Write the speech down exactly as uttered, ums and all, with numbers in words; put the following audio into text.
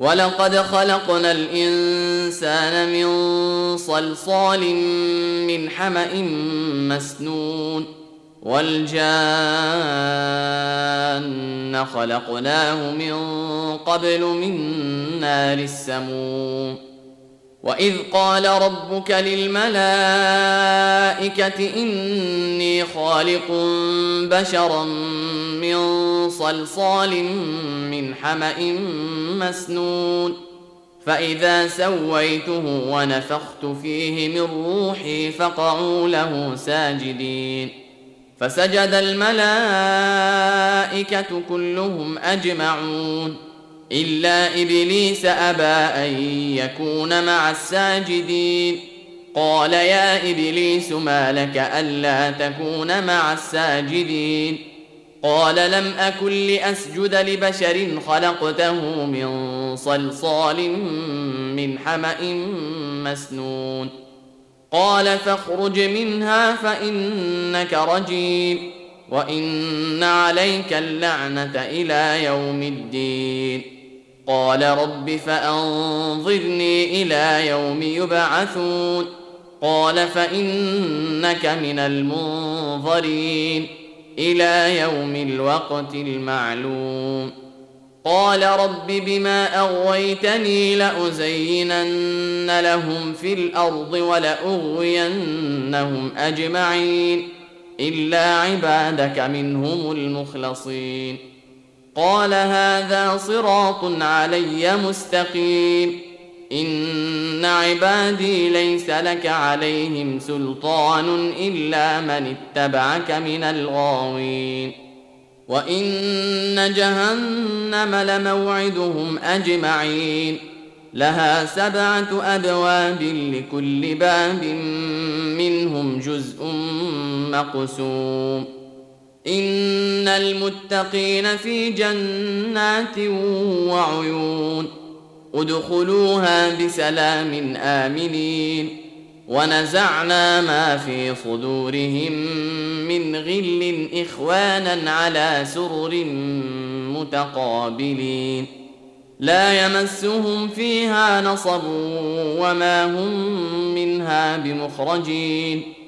ولقد خلقنا الإنسان من صلصال من حمأ مسنون والجان خلقناه من قبل من نار السموم وإذ قال ربك للملائكة إني خالق بشرا من صلصال من حمأ مسنون فإذا سويته ونفخت فيه من روحي فقعوا له ساجدين فسجد الملائكة كلهم أجمعون إلا إبليس أبى أن يكون مع الساجدين قال يا إبليس ما لك ألا تكون مع الساجدين قال لم أكن لأسجد لبشر خلقته من صلصال من حمأ مسنون قال فاخرج منها فإنك رجيم وإن عليك اللعنة إلى يوم الدين قال رب فأنظرني إلى يوم يبعثون قال فإنك من المنظرين إلى يوم الوقت المعلوم قال رب بما أغويتني لأزينن لهم في الأرض ولأغوينهم أجمعين إلا عبادك منهم المخلصين قال هذا صراط علي مستقيم إن عبادي ليس لك عليهم سلطان إلا من اتبعك من الغاوين وإن جهنم لموعدهم أجمعين لها سبعة أبواب لكل باب منهم جزء مقسوم إن المتقين في جنات وعيون ادخلوها بسلام آمنين ونزعنا ما في صدورهم من غل إخوانا على سرر متقابلين لا يمسهم فيها نصب وما هم منها بمخرجين